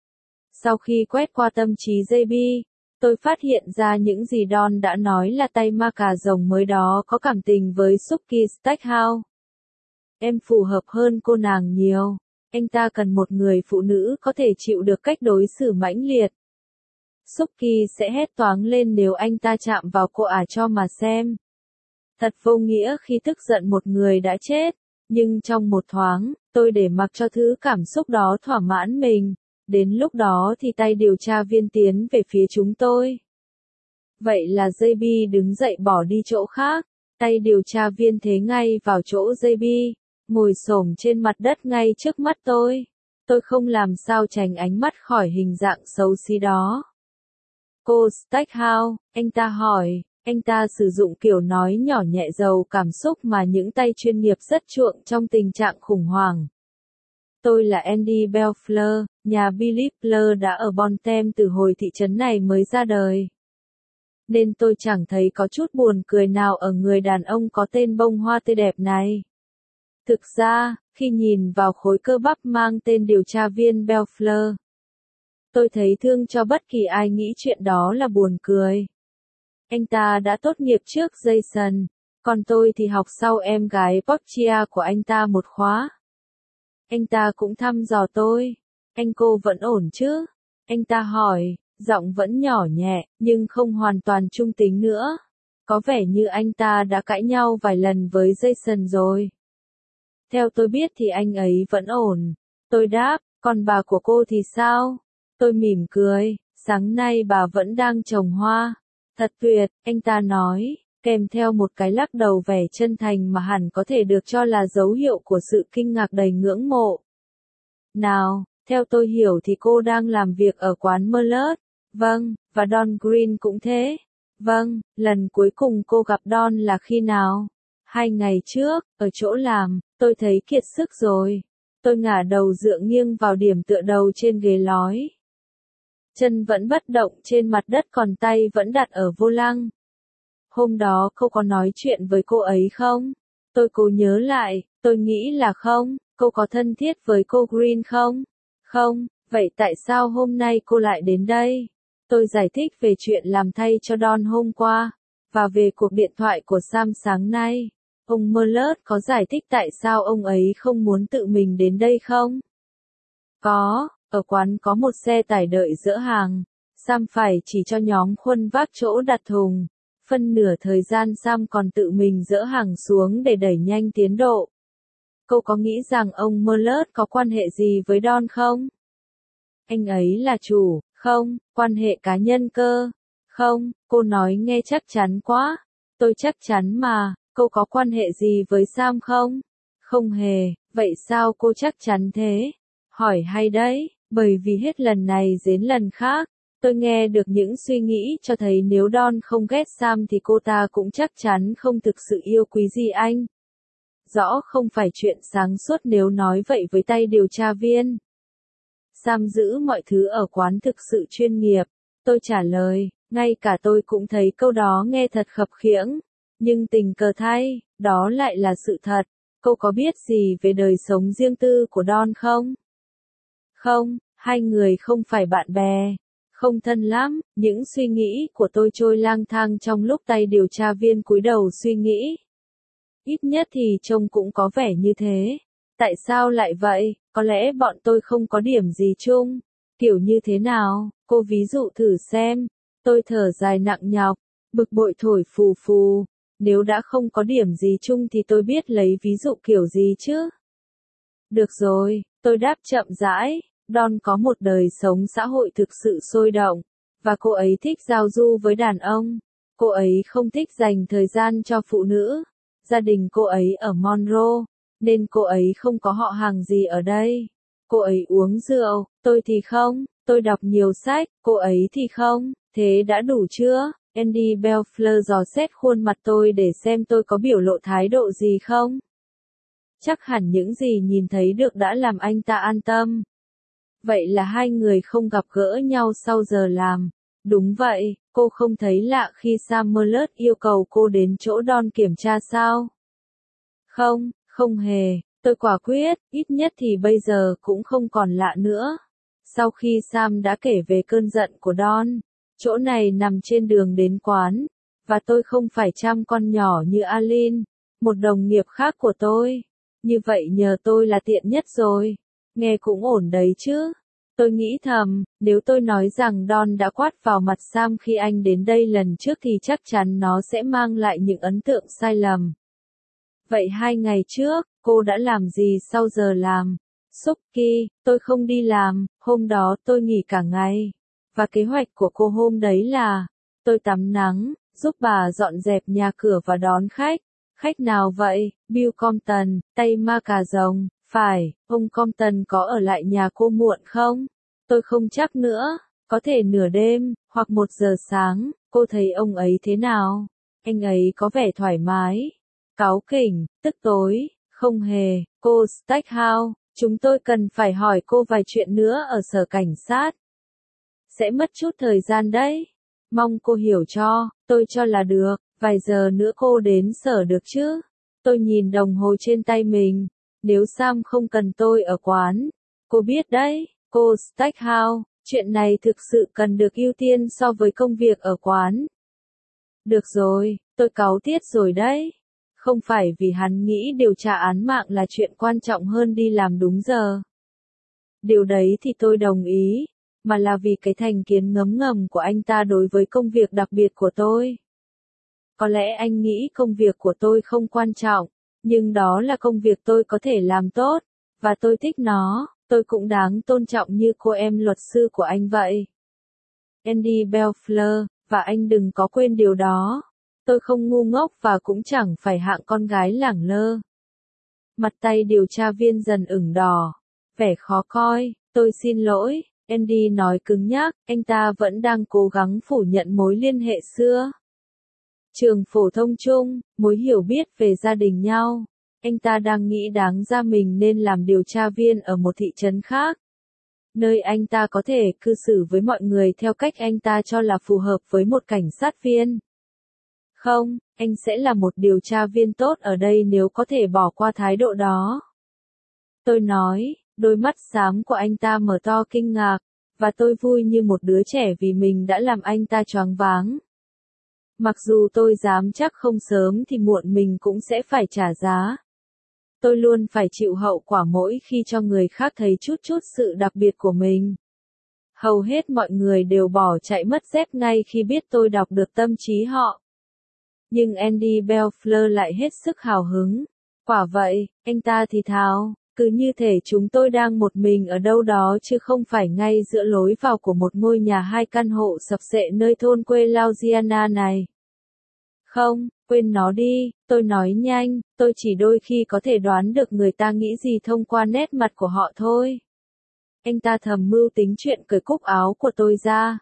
Sau khi quét qua tâm trí gi bê, tôi phát hiện ra những gì Dawn đã nói là tay ma cà rồng mới đó có cảm tình với Suki Stackhouse. Em phù hợp hơn cô nàng nhiều. Anh ta cần một người phụ nữ có thể chịu được cách đối xử mãnh liệt. Suki sẽ hét toáng lên nếu anh ta chạm vào cô ả cho mà xem. Thật vô nghĩa khi tức giận một người đã chết, nhưng trong một thoáng, tôi để mặc cho thứ cảm xúc đó thỏa mãn mình. Đến lúc đó thì tay điều tra viên tiến về phía chúng tôi. Vậy là gi bê đứng dậy bỏ đi chỗ khác, tay điều tra viên thế ngay vào chỗ gi bê, ngồi xổm trên mặt đất ngay trước mắt tôi. Tôi không làm sao tránh ánh mắt khỏi hình dạng xấu xí đó. Cô Stackhouse, anh ta hỏi, anh ta sử dụng kiểu nói nhỏ nhẹ giàu cảm xúc mà những tay chuyên nghiệp rất chuộng trong tình trạng khủng hoảng. Tôi là Andy Belfleur, nhà Billy Fleur đã ở Bon Tem từ hồi thị trấn này mới ra đời. nên tôi chẳng thấy có chút buồn cười nào ở người đàn ông có tên bông hoa tươi đẹp này. Thực ra, khi nhìn vào khối cơ bắp mang tên điều tra viên Belfleur, tôi thấy thương cho bất kỳ ai nghĩ chuyện đó là buồn cười. Anh ta đã tốt nghiệp trước Jason, còn tôi thì học sau em gái Portia của anh ta một khóa. Anh ta cũng thăm dò tôi. Anh cô vẫn ổn chứ? Anh ta hỏi, giọng vẫn nhỏ nhẹ, nhưng không hoàn toàn trung tính nữa. Có vẻ như anh ta đã cãi nhau vài lần với Jason rồi. Theo tôi biết thì anh ấy vẫn ổn. Tôi đáp, còn bà của cô thì sao? Tôi mỉm cười, sáng nay bà vẫn đang trồng hoa. Thật tuyệt, anh ta nói, kèm theo một cái lắc đầu vẻ chân thành mà hẳn có thể được cho là dấu hiệu của sự kinh ngạc đầy ngưỡng mộ. Nào, theo tôi hiểu thì cô đang làm việc ở quán Merlot. Vâng, và Don Green cũng thế. Vâng, lần cuối cùng cô gặp Don là khi nào? Hai ngày trước, ở chỗ làm, tôi thấy kiệt sức rồi. Tôi ngả đầu dựa nghiêng vào điểm tựa đầu trên ghế lói. Chân vẫn bất động trên mặt đất còn tay vẫn đặt ở vô lăng. Hôm đó cô có nói chuyện với cô ấy không? Tôi cố nhớ lại, tôi nghĩ là không. Cô có thân thiết với cô Green không? Không, vậy tại sao hôm nay cô lại đến đây? Tôi giải thích về chuyện làm thay cho Don hôm qua, và về cuộc điện thoại của Sam sáng nay. Ông Merlot có giải thích tại sao ông ấy không muốn tự mình đến đây không? Có, ở quán có một xe tải đợi dỡ hàng. Sam phải chỉ cho nhóm khuân vác chỗ đặt thùng. Phân nửa thời gian Sam còn tự mình dỡ hàng xuống để đẩy nhanh tiến độ. Cô có nghĩ rằng ông Merlot có quan hệ gì với Don không? Anh ấy là chủ, không, quan hệ cá nhân cơ. Không, cô nói nghe chắc chắn quá. Tôi chắc chắn mà, cô có quan hệ gì với Sam không? Không hề, vậy sao cô chắc chắn thế? Hỏi hay đấy, bởi vì hết lần này đến lần khác, tôi nghe được những suy nghĩ cho thấy nếu Don không ghét Sam thì cô ta cũng chắc chắn không thực sự yêu quý gì anh. Rõ không phải chuyện sáng suốt nếu nói vậy với tay điều tra viên. Sam giữ mọi thứ ở quán thực sự chuyên nghiệp. Tôi trả lời, ngay cả tôi cũng thấy câu đó nghe thật khập khiễng. Nhưng tình cờ thay, đó lại là sự thật. Cô có biết gì về đời sống riêng tư của Don không? Không, hai người không phải bạn bè. Không thân lắm, những suy nghĩ của tôi trôi lang thang trong lúc tay điều tra viên cúi đầu suy nghĩ. Ít nhất thì trông cũng có vẻ như thế. Tại sao lại vậy? Có lẽ bọn tôi không có điểm gì chung. Kiểu như thế nào? Cô ví dụ thử xem. Tôi thở dài nặng nhọc, bực bội thổi phù phù. Nếu đã không có điểm gì chung thì tôi biết lấy ví dụ kiểu gì chứ? Được rồi, tôi đáp chậm rãi. Don có một đời sống xã hội thực sự sôi động. Và cô ấy thích giao du với đàn ông. Cô ấy không thích dành thời gian cho phụ nữ. Gia đình cô ấy ở Monroe, nên cô ấy không có họ hàng gì ở đây. Cô ấy uống rượu, tôi thì không. Tôi đọc nhiều sách, cô ấy thì không. Thế đã đủ chưa? Andy Belfleur dò xét khuôn mặt tôi để xem tôi có biểu lộ thái độ gì không. Chắc hẳn những gì nhìn thấy được đã làm anh ta an tâm. Vậy là hai người không gặp gỡ nhau sau giờ làm. Đúng vậy, cô không thấy lạ khi Sam Merlot yêu cầu cô đến chỗ Don kiểm tra sao? Không, không hề, tôi quả quyết, ít nhất thì bây giờ cũng không còn lạ nữa. Sau khi Sam đã kể về cơn giận của Don, chỗ này nằm trên đường đến quán, và tôi không phải chăm con nhỏ như Aline, một đồng nghiệp khác của tôi. Như vậy nhờ tôi là tiện nhất rồi. Nghe cũng ổn đấy chứ. Tôi nghĩ thầm, nếu tôi nói rằng Don đã quát vào mặt Sam khi anh đến đây lần trước thì chắc chắn nó sẽ mang lại những ấn tượng sai lầm. Vậy hai ngày trước, cô đã làm gì sau giờ làm? Suki, tôi không đi làm, hôm đó tôi nghỉ cả ngày. Và kế hoạch của cô hôm đấy là, tôi tắm nắng, giúp bà dọn dẹp nhà cửa và đón khách. Khách nào vậy? Bill Compton, tay ma cà rồng. Phải, ông Compton có ở lại nhà cô muộn không? Tôi không chắc nữa, có thể nửa đêm, hoặc một giờ sáng, cô thấy ông ấy thế nào? Anh ấy có vẻ thoải mái, cáu kỉnh, tức tối, không hề, cô Stackhouse, chúng tôi cần phải hỏi cô vài chuyện nữa ở sở cảnh sát. Sẽ mất chút thời gian đấy. Mong cô hiểu cho, tôi cho là được, vài giờ nữa cô đến sở được chứ? Tôi nhìn đồng hồ trên tay mình, nếu Sam không cần tôi ở quán, cô biết đấy, cô Stackhouse, chuyện này thực sự cần được ưu tiên so với công việc ở quán. Được rồi, tôi cáu tiết rồi đấy. Không phải vì hắn nghĩ điều tra án mạng là chuyện quan trọng hơn đi làm đúng giờ. Điều đấy thì tôi đồng ý, mà là vì cái thành kiến ngấm ngầm của anh ta đối với công việc đặc biệt của tôi. Có lẽ anh nghĩ công việc của tôi không quan trọng, nhưng đó là công việc tôi có thể làm tốt, và tôi thích nó, tôi cũng đáng tôn trọng như cô em luật sư của anh vậy. Andy Belfleur, và anh đừng có quên điều đó. Tôi không ngu ngốc và cũng chẳng phải hạng con gái lẳng lơ. Mặt tay điều tra viên dần ửng đỏ, vẻ khó coi, tôi xin lỗi, Andy nói cứng nhắc, anh ta vẫn đang cố gắng phủ nhận mối liên hệ xưa. Trường phổ thông chung, mối hiểu biết về gia đình nhau, anh ta đang nghĩ đáng ra mình nên làm điều tra viên ở một thị trấn khác, nơi anh ta có thể cư xử với mọi người theo cách anh ta cho là phù hợp với một cảnh sát viên. Không, anh sẽ là một điều tra viên tốt ở đây nếu có thể bỏ qua thái độ đó. Tôi nói, đôi mắt xám của anh ta mở to kinh ngạc, và tôi vui như một đứa trẻ vì mình đã làm anh ta choáng váng. Mặc dù tôi dám chắc không sớm thì muộn mình cũng sẽ phải trả giá. Tôi luôn phải chịu hậu quả mỗi khi cho người khác thấy chút chút sự đặc biệt của mình. Hầu hết mọi người đều bỏ chạy mất dép ngay khi biết tôi đọc được tâm trí họ. Nhưng Andy Belfleur lại hết sức hào hứng. Quả vậy, anh ta thì thào, cứ như thể chúng tôi đang một mình ở đâu đó chứ không phải ngay giữa lối vào của một ngôi nhà hai căn hộ sập xệ nơi thôn quê Louisiana này. Không, quên nó đi, tôi nói nhanh, tôi chỉ đôi khi có thể đoán được người ta nghĩ gì thông qua nét mặt của họ thôi. Anh ta thầm mưu tính chuyện cởi cúc áo của tôi ra.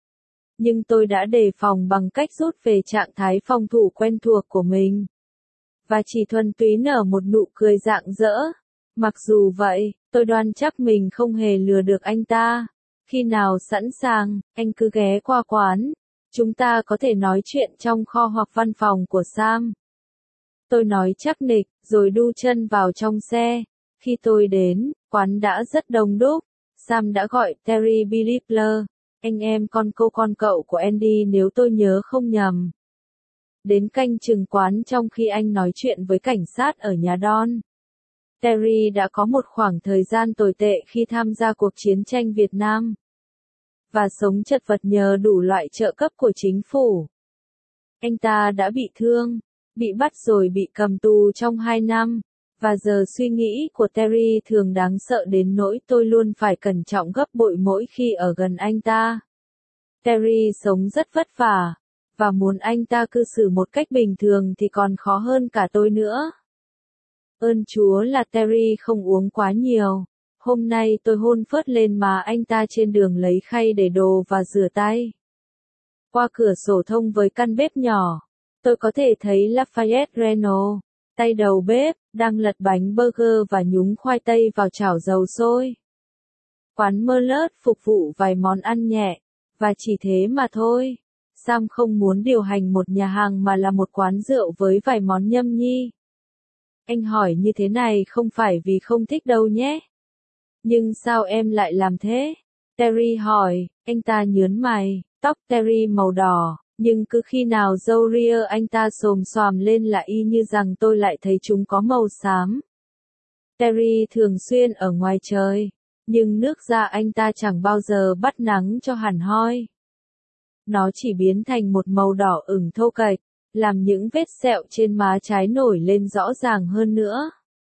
Nhưng tôi đã đề phòng bằng cách rút về trạng thái phòng thủ quen thuộc của mình. Và chỉ thuần túy nở một nụ cười rạng rỡ. Mặc dù vậy, tôi đoan chắc mình không hề lừa được anh ta. Khi nào sẵn sàng, anh cứ ghé qua quán. Chúng ta có thể nói chuyện trong kho hoặc văn phòng của Sam. Tôi nói chắc nịch, rồi đu chân vào trong xe. Khi tôi đến, quán đã rất đông đúc. Sam đã gọi Terry Bilipler, anh em con cô con cậu của Andy nếu tôi nhớ không nhầm. Đến canh chừng quán trong khi anh nói chuyện với cảnh sát ở nhà Don. Terry đã có một khoảng thời gian tồi tệ khi tham gia cuộc chiến tranh Việt Nam. Và sống chật vật nhờ đủ loại trợ cấp của chính phủ. Anh ta đã bị thương, bị bắt rồi bị cầm tù trong hai năm. Và giờ suy nghĩ của Terry thường đáng sợ đến nỗi tôi luôn phải cẩn trọng gấp bội mỗi khi ở gần anh ta. Terry sống rất vất vả, và muốn anh ta cư xử một cách bình thường thì còn khó hơn cả tôi nữa. Ơn Chúa là Terry không uống quá nhiều. Hôm nay tôi hôn phớt lên má anh ta trên đường lấy khay để đồ và rửa tay. Qua cửa sổ thông với căn bếp nhỏ, tôi có thể thấy Lafayette Renault, tay đầu bếp, đang lật bánh burger và nhúng khoai tây vào chảo dầu sôi. Quán Merlot phục vụ vài món ăn nhẹ, và chỉ thế mà thôi. Sam không muốn điều hành một nhà hàng mà là một quán rượu với vài món nhâm nhi. Anh hỏi như thế này không phải vì không thích đâu nhé. Nhưng sao em lại làm thế? Terry hỏi, anh ta nhớn mày, tóc Terry màu đỏ, nhưng cứ khi nào râu ria anh ta xồm xoàm lên là y như rằng tôi lại thấy chúng có màu xám. Terry thường xuyên ở ngoài trời, nhưng nước da anh ta chẳng bao giờ bắt nắng cho hẳn hoi. Nó chỉ biến thành một màu đỏ ửng thô kệch, làm những vết sẹo trên má trái nổi lên rõ ràng hơn nữa.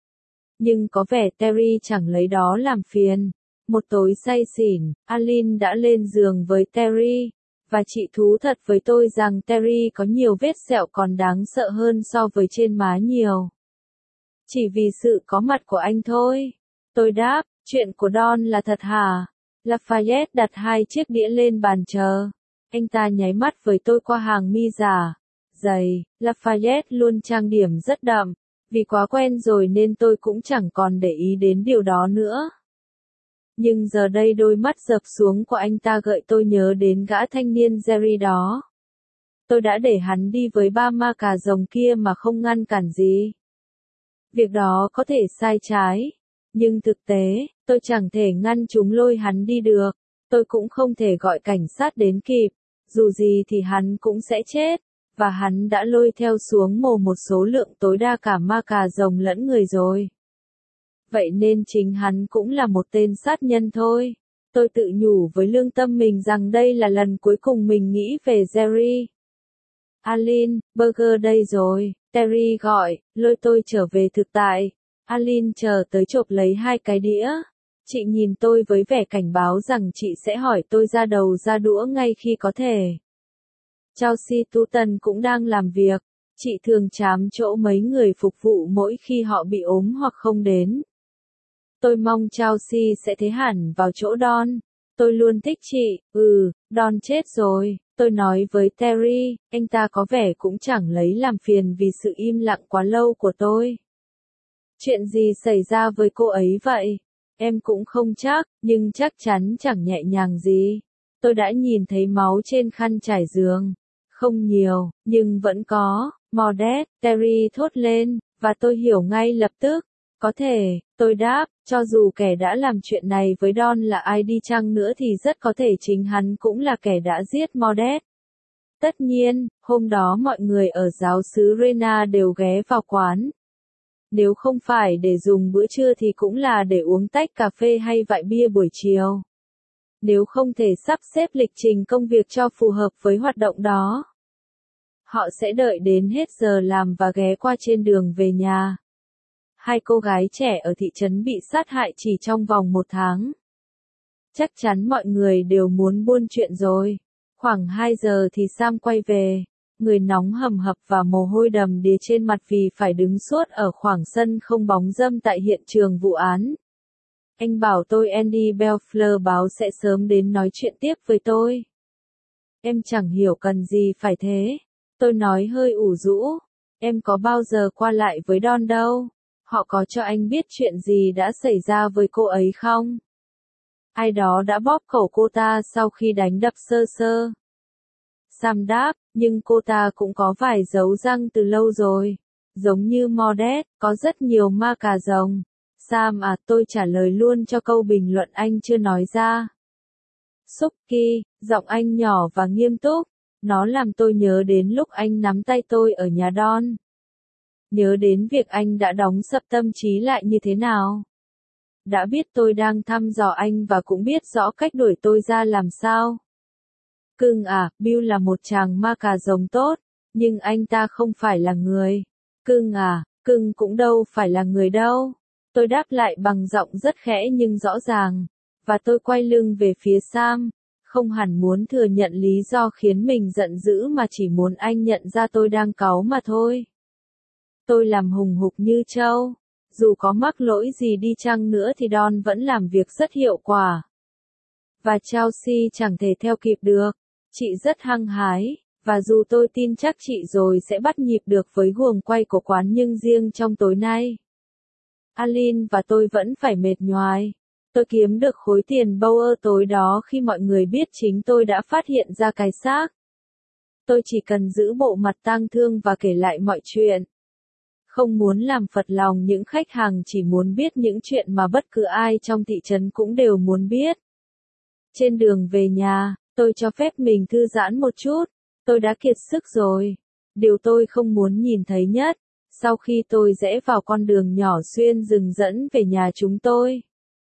Nhưng có vẻ Terry chẳng lấy đó làm phiền. Một tối say xỉn, Aline đã lên giường với Terry, và chị thú thật với tôi rằng Terry có nhiều vết sẹo còn đáng sợ hơn so với trên má nhiều. Chỉ vì sự có mặt của anh thôi. Tôi đáp, chuyện của Don là thật hả? Lafayette đặt hai chiếc đĩa lên bàn chờ. Anh ta nháy mắt với tôi qua hàng mi giả, dày. Lafayette luôn trang điểm rất đậm. Vì quá quen rồi nên tôi cũng chẳng còn để ý đến điều đó nữa. Nhưng giờ đây đôi mắt dập xuống của anh ta gợi tôi nhớ đến gã thanh niên Jerry đó. Tôi đã để hắn đi với ba ma cà rồng kia mà không ngăn cản gì. Việc đó có thể sai trái, nhưng thực tế, tôi chẳng thể ngăn chúng lôi hắn đi được. Tôi cũng không thể gọi cảnh sát đến kịp, dù gì thì hắn cũng sẽ chết, và hắn đã lôi theo xuống mồ một số lượng tối đa cả ma cà rồng lẫn người rồi. Vậy nên chính hắn cũng là một tên sát nhân thôi. Tôi tự nhủ với lương tâm mình rằng đây là lần cuối cùng mình nghĩ về Jerry. Alin, burger đây rồi, Terry gọi, lôi tôi trở về thực tại. Alin chờ tới chộp lấy hai cái đĩa. Chị nhìn tôi với vẻ cảnh báo rằng chị sẽ hỏi tôi ra đầu ra đũa ngay khi có thể. Chelsea Tuton cũng đang làm việc. Chị thường trám chỗ mấy người phục vụ mỗi khi họ bị ốm hoặc không đến. Tôi mong Chelsea sẽ thế hẳn vào chỗ Don. Tôi luôn thích chị, ừ, Don chết rồi. Tôi nói với Terry, anh ta có vẻ cũng chẳng lấy làm phiền vì sự im lặng quá lâu của tôi. Chuyện gì xảy ra với cô ấy vậy? Em cũng không chắc, nhưng chắc chắn chẳng nhẹ nhàng gì. Tôi đã nhìn thấy máu trên khăn trải giường. Không nhiều, nhưng vẫn có. Modest, Terry thốt lên, và tôi hiểu ngay lập tức. Có thể, tôi đáp, cho dù kẻ đã làm chuyện này với Don là ai đi chăng nữa thì rất có thể chính hắn cũng là kẻ đã giết Modest. Tất nhiên, hôm đó mọi người ở giáo xứ Rena đều ghé vào quán. Nếu không phải để dùng bữa trưa thì cũng là để uống tách cà phê hay vại bia buổi chiều. Nếu không thể sắp xếp lịch trình công việc cho phù hợp với hoạt động đó, họ sẽ đợi đến hết giờ làm và ghé qua trên đường về nhà. Hai cô gái trẻ ở thị trấn bị sát hại chỉ trong vòng một tháng. Chắc chắn mọi người đều muốn buôn chuyện rồi. Khoảng hai giờ thì Sam quay về, người nóng hầm hập và mồ hôi đầm đìa trên mặt vì phải đứng suốt ở khoảng sân không bóng râm tại hiện trường vụ án. Anh bảo tôi Andy Belfleur báo sẽ sớm đến nói chuyện tiếp với tôi. Em chẳng hiểu cần gì phải thế. Tôi nói hơi ủ rũ. Em có bao giờ qua lại với Don đâu. Họ có cho anh biết chuyện gì đã xảy ra với cô ấy không? Ai đó đã bóp cổ cô ta sau khi đánh đập sơ sơ. Sam đáp, nhưng cô ta cũng có vài dấu răng từ lâu rồi. Giống như Modest, có rất nhiều ma cà rồng. Sam à, tôi trả lời luôn cho câu bình luận anh chưa nói ra. Suki, giọng anh nhỏ và nghiêm túc. Nó làm tôi nhớ đến lúc anh nắm tay tôi ở nhà Don. Nhớ đến việc anh đã đóng sập tâm trí lại như thế nào. Đã biết tôi đang thăm dò anh và cũng biết rõ cách đuổi tôi ra làm sao. Cưng à, Bill là một chàng ma cà rồng tốt, nhưng anh ta không phải là người. Cưng à, cưng cũng đâu phải là người đâu. Tôi đáp lại bằng giọng rất khẽ nhưng rõ ràng, và tôi quay lưng về phía Sam, không hẳn muốn thừa nhận lý do khiến mình giận dữ mà chỉ muốn anh nhận ra tôi đang cáu mà thôi. Tôi làm hùng hục như trâu. Dù có mắc lỗi gì đi chăng nữa thì Don vẫn làm việc rất hiệu quả. Và Chelsea chẳng thể theo kịp được. Chị rất hăng hái, và dù tôi tin chắc chị rồi sẽ bắt nhịp được với guồng quay của quán nhưng riêng trong tối nay, Alin và tôi vẫn phải mệt nhoài. Tôi kiếm được khối tiền Bower tối đó khi mọi người biết chính tôi đã phát hiện ra cái xác. Tôi chỉ cần giữ bộ mặt tang thương và kể lại mọi chuyện. Không muốn làm phật lòng những khách hàng chỉ muốn biết những chuyện mà bất cứ ai trong thị trấn cũng đều muốn biết. Trên đường về nhà, tôi cho phép mình thư giãn một chút. Tôi đã kiệt sức rồi. Điều tôi không muốn nhìn thấy nhất, sau khi tôi rẽ vào con đường nhỏ xuyên rừng dẫn về nhà chúng tôi,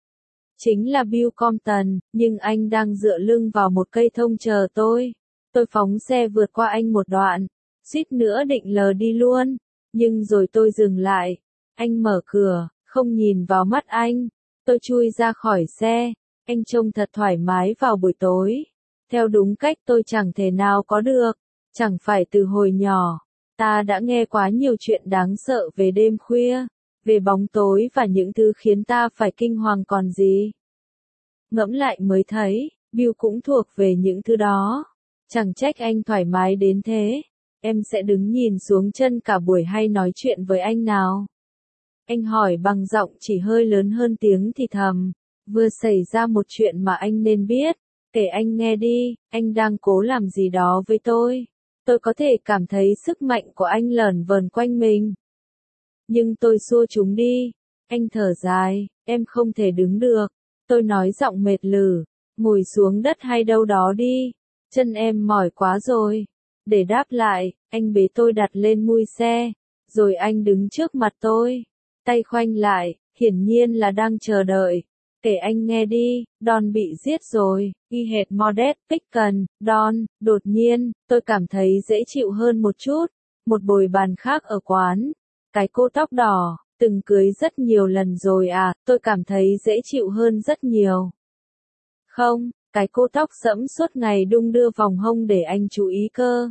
chính là Bill Compton, nhưng anh đang dựa lưng vào một cây thông chờ tôi. Tôi phóng xe vượt qua anh một đoạn, suýt nữa định lờ đi luôn, nhưng rồi tôi dừng lại. Anh mở cửa, không nhìn vào mắt anh. Tôi chui ra khỏi xe. Anh trông thật thoải mái vào buổi tối. Theo đúng cách tôi chẳng thể nào có được. Chẳng phải từ hồi nhỏ, ta đã nghe quá nhiều chuyện đáng sợ về đêm khuya, về bóng tối và những thứ khiến ta phải kinh hoàng còn gì. Ngẫm lại mới thấy, Bill cũng thuộc về những thứ đó. Chẳng trách anh thoải mái đến thế. Em sẽ đứng nhìn xuống chân cả buổi hay nói chuyện với anh nào? Anh hỏi bằng giọng chỉ hơi lớn hơn tiếng thì thầm. Vừa xảy ra một chuyện mà anh nên biết. Kể anh nghe đi, anh đang cố làm gì đó với tôi. Tôi có thể cảm thấy sức mạnh của anh lởn vởn quanh mình. Nhưng tôi xua chúng đi. Anh thở dài, em không thể đứng được. Tôi nói giọng mệt lử, ngồi xuống đất hay đâu đó đi. Chân em mỏi quá rồi. Để đáp lại, anh bế tôi đặt lên mui xe. Rồi anh đứng trước mặt tôi. Tay khoanh lại, hiển nhiên là đang chờ đợi. Kể anh nghe đi, Don bị giết rồi, y hệt Modest Pickens, Don, đột nhiên, tôi cảm thấy dễ chịu hơn một chút. Một bồi bàn khác ở quán. Cái cô tóc đỏ, từng cưới rất nhiều lần rồi à, tôi cảm thấy dễ chịu hơn rất nhiều. Không, cái cô tóc sẫm suốt ngày đung đưa vòng hông để anh chú ý cơ.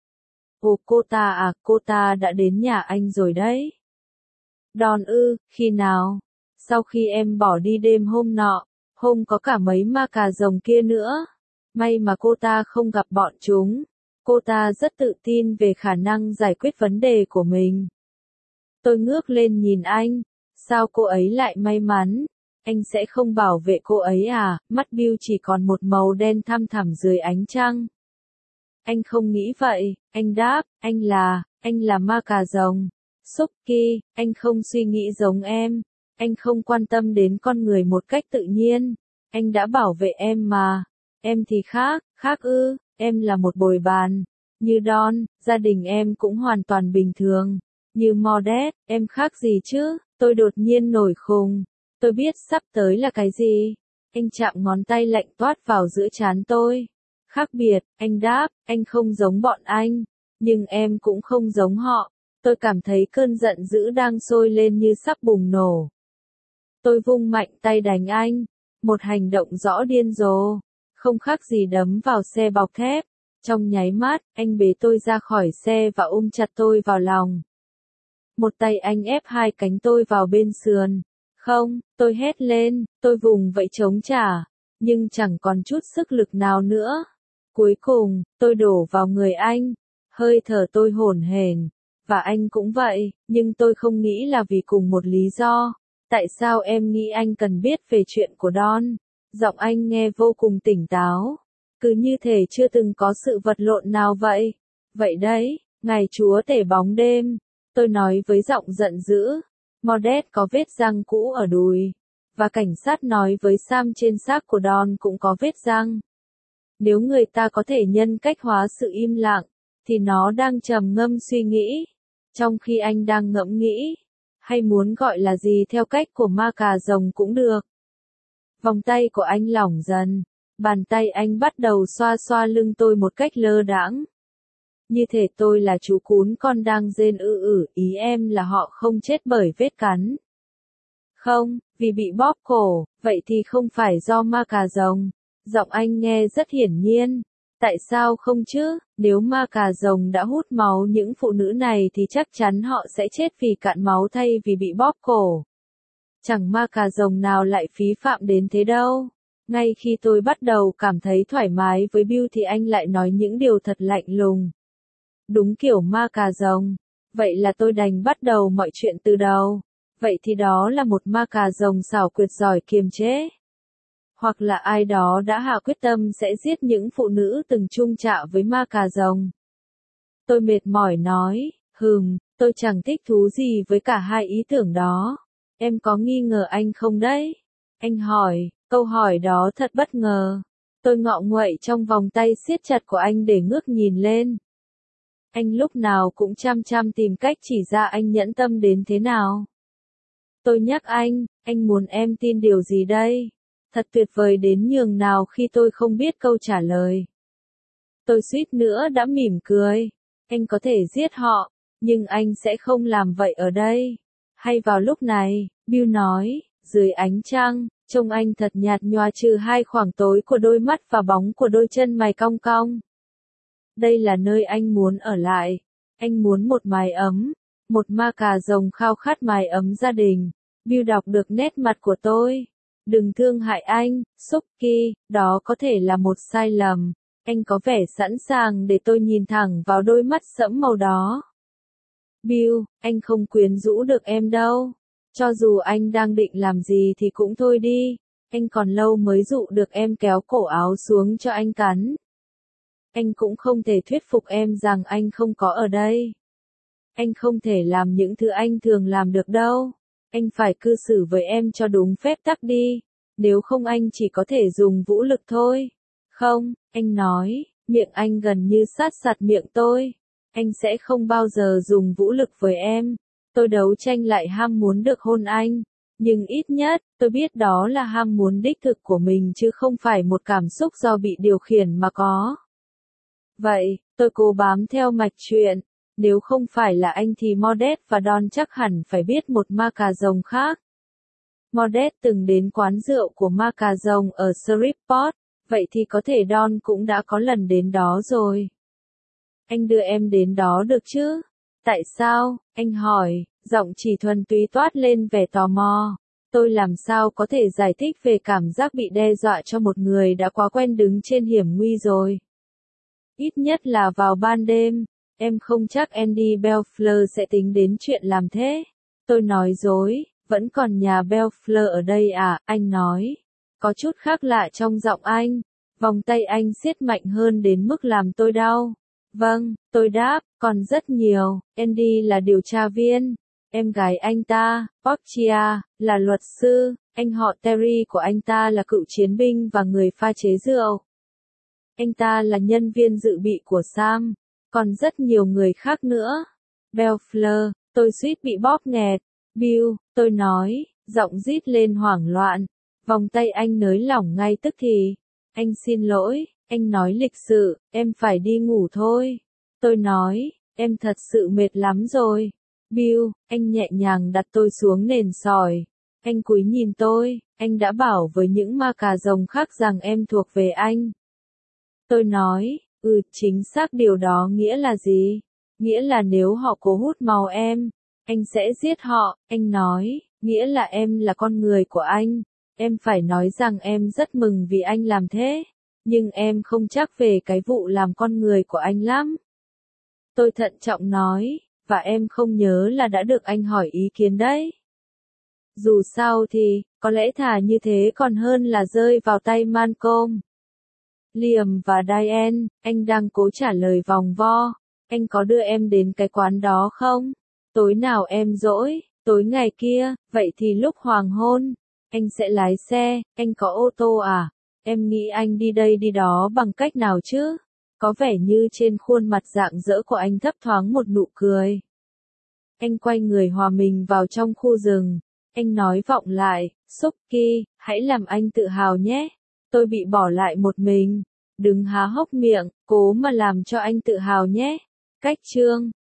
Ồ cô ta à, cô ta đã đến nhà anh rồi đấy. Don ư, khi nào? Sau khi em bỏ đi đêm hôm nọ, hôm có cả mấy ma cà rồng kia nữa. May mà cô ta không gặp bọn chúng. Cô ta rất tự tin về khả năng giải quyết vấn đề của mình. Tôi ngước lên nhìn anh. Sao cô ấy lại may mắn? Anh sẽ không bảo vệ cô ấy à? Mắt Bill chỉ còn một màu đen thăm thẳm dưới ánh trăng. Anh không nghĩ vậy, anh đáp, anh là, anh là ma cà rồng. Suki, anh không suy nghĩ giống em. Anh không quan tâm đến con người một cách tự nhiên. Anh đã bảo vệ em mà. Em thì khác, khác ư, em là một bồi bàn. Như Don, gia đình em cũng hoàn toàn bình thường. Như Modest, em khác gì chứ? Tôi đột nhiên nổi khùng. Tôi biết sắp tới là cái gì. Anh chạm ngón tay lạnh toát vào giữa trán tôi. Khác biệt, anh đáp, anh không giống bọn anh. Nhưng em cũng không giống họ. Tôi cảm thấy cơn giận dữ đang sôi lên như sắp bùng nổ. Tôi vung mạnh tay đánh anh. Một hành động rõ điên rồ. Không khác gì đấm vào xe bọc thép. Trong nháy mắt, anh bế tôi ra khỏi xe và ôm chặt tôi vào lòng. Một tay anh ép hai cánh tôi vào bên sườn. Không, tôi hét lên, tôi vùng vẫy chống trả. Nhưng chẳng còn chút sức lực nào nữa. Cuối cùng, tôi đổ vào người anh. Hơi thở tôi hổn hển. Và anh cũng vậy, nhưng tôi không nghĩ là vì cùng một lý do. Tại sao em nghĩ anh cần biết về chuyện của Don? Giọng anh nghe vô cùng tỉnh táo. Cứ như thể chưa từng có sự vật lộn nào vậy. Vậy đấy, ngài chúa tể bóng đêm. Tôi nói với giọng giận dữ. Modest có vết răng cũ ở đùi. Và cảnh sát nói với Sam trên xác của Don cũng có vết răng. Nếu người ta có thể nhân cách hóa sự im lặng, thì nó đang trầm ngâm suy nghĩ. Trong khi anh đang ngẫm nghĩ, hay muốn gọi là gì theo cách của ma cà rồng cũng được. Vòng tay của anh lỏng dần, bàn tay anh bắt đầu xoa xoa lưng tôi một cách lơ đãng. Như thể tôi là chú cún con đang rên ư ử, ý em là họ không chết bởi vết cắn. Không, vì bị bóp cổ, vậy thì không phải do ma cà rồng. Giọng anh nghe rất hiển nhiên. Tại sao không chứ, nếu ma cà rồng đã hút máu những phụ nữ này thì chắc chắn họ sẽ chết vì cạn máu thay vì bị bóp cổ. Chẳng ma cà rồng nào lại phí phạm đến thế đâu. Ngay khi tôi bắt đầu cảm thấy thoải mái với Bill thì anh lại nói những điều thật lạnh lùng. Đúng kiểu ma cà rồng. Vậy là tôi đành bắt đầu mọi chuyện từ đầu. Vậy thì đó là một ma cà rồng xảo quyệt giỏi kiềm chế. Hoặc là ai đó đã hạ quyết tâm sẽ giết những phụ nữ từng chung chạ với ma cà rồng. Tôi mệt mỏi nói, hừm, tôi chẳng thích thú gì với cả hai ý tưởng đó. Em có nghi ngờ anh không đấy? Anh hỏi, câu hỏi đó thật bất ngờ. Tôi ngọ nguậy trong vòng tay siết chặt của anh để ngước nhìn lên. Anh lúc nào cũng chăm chăm tìm cách chỉ ra anh nhẫn tâm đến thế nào. Tôi nhắc anh, anh muốn em tin điều gì đây? Thật tuyệt vời đến nhường nào khi tôi không biết câu trả lời. Tôi suýt nữa đã mỉm cười. Anh có thể giết họ, nhưng anh sẽ không làm vậy ở đây. Hay vào lúc này, Bill nói, dưới ánh trăng, trông anh thật nhạt nhòa trừ hai khoảng tối của đôi mắt và bóng của đôi chân mày cong cong. Đây là nơi anh muốn ở lại. Anh muốn một mái ấm. Một ma cà rồng khao khát mái ấm gia đình. Bill đọc được nét mặt của tôi. Đừng thương hại anh, Suki, đó có thể là một sai lầm. Anh có vẻ sẵn sàng để tôi nhìn thẳng vào đôi mắt sẫm màu đó. Bill, anh không quyến rũ được em đâu. Cho dù anh đang định làm gì thì cũng thôi đi. Anh còn lâu mới dụ được em kéo cổ áo xuống cho anh cắn. Anh cũng không thể thuyết phục em rằng anh không có ở đây. Anh không thể làm những thứ anh thường làm được đâu. Anh phải cư xử với em cho đúng phép tắc đi. Nếu không anh chỉ có thể dùng vũ lực thôi. Không, anh nói, miệng anh gần như sát sạt miệng tôi. Anh sẽ không bao giờ dùng vũ lực với em. Tôi đấu tranh lại ham muốn được hôn anh. Nhưng ít nhất, tôi biết đó là ham muốn đích thực của mình chứ không phải một cảm xúc do bị điều khiển mà có. Vậy, tôi cố bám theo mạch chuyện. Nếu không phải là anh thì Modet và Don chắc hẳn phải biết một ma cà rồng khác. Modet từng đến quán rượu của ma cà rồng ở Shreveport, vậy thì có thể Don cũng đã có lần đến đó rồi. Anh đưa em đến đó được chứ? Tại sao? Anh hỏi, giọng chỉ thuần túy toát lên vẻ tò mò. Tôi làm sao có thể giải thích về cảm giác bị đe dọa cho một người đã quá quen đứng trên hiểm nguy rồi. Ít nhất là vào ban đêm, em không chắc Andy Belfleur sẽ tính đến chuyện làm thế. Tôi nói dối, vẫn còn nhà Belfleur ở đây à, anh nói. Có chút khác lạ trong giọng anh, vòng tay anh siết mạnh hơn đến mức làm tôi đau. Vâng, tôi đáp, còn rất nhiều, Andy là điều tra viên, em gái anh ta, Portia, là luật sư, anh họ Terry của anh ta là cựu chiến binh và người pha chế rượu. Anh ta là nhân viên dự bị của Sam, còn rất nhiều người khác nữa. Belfleur, tôi suýt bị bóp nghẹt. Bill, tôi nói, giọng rít lên hoảng loạn. Vòng tay anh nới lỏng ngay tức thì. Anh xin lỗi, anh nói lịch sự, em phải đi ngủ thôi. Tôi nói, em thật sự mệt lắm rồi. Bill, anh nhẹ nhàng đặt tôi xuống nền sỏi. Anh cúi nhìn tôi, anh đã bảo với những ma cà rồng khác rằng em thuộc về anh. Tôi nói, ừ, chính xác điều đó nghĩa là gì? Nghĩa là nếu họ cố hút máu em, anh sẽ giết họ, anh nói, nghĩa là em là con người của anh. Em phải nói rằng em rất mừng vì anh làm thế, nhưng em không chắc về cái vụ làm con người của anh lắm. Tôi thận trọng nói, và em không nhớ là đã được anh hỏi ý kiến đấy. Dù sao thì, có lẽ thà như thế còn hơn là rơi vào tay Malcolm. Liam và Diane, anh đang cố trả lời vòng vo. Anh có đưa em đến cái quán đó không? Tối nào em rỗi, tối ngày kia, vậy thì lúc hoàng hôn, anh sẽ lái xe, anh có ô tô à? Em nghĩ anh đi đây đi đó bằng cách nào chứ? Có vẻ như trên khuôn mặt rạng rỡ của anh thấp thoáng một nụ cười. Anh quay người hòa mình vào trong khu rừng. Anh nói vọng lại, Suki, hãy làm anh tự hào nhé. Tôi bị bỏ lại một mình. Đừng há hốc miệng, cố mà làm cho anh tự hào nhé. Cách chương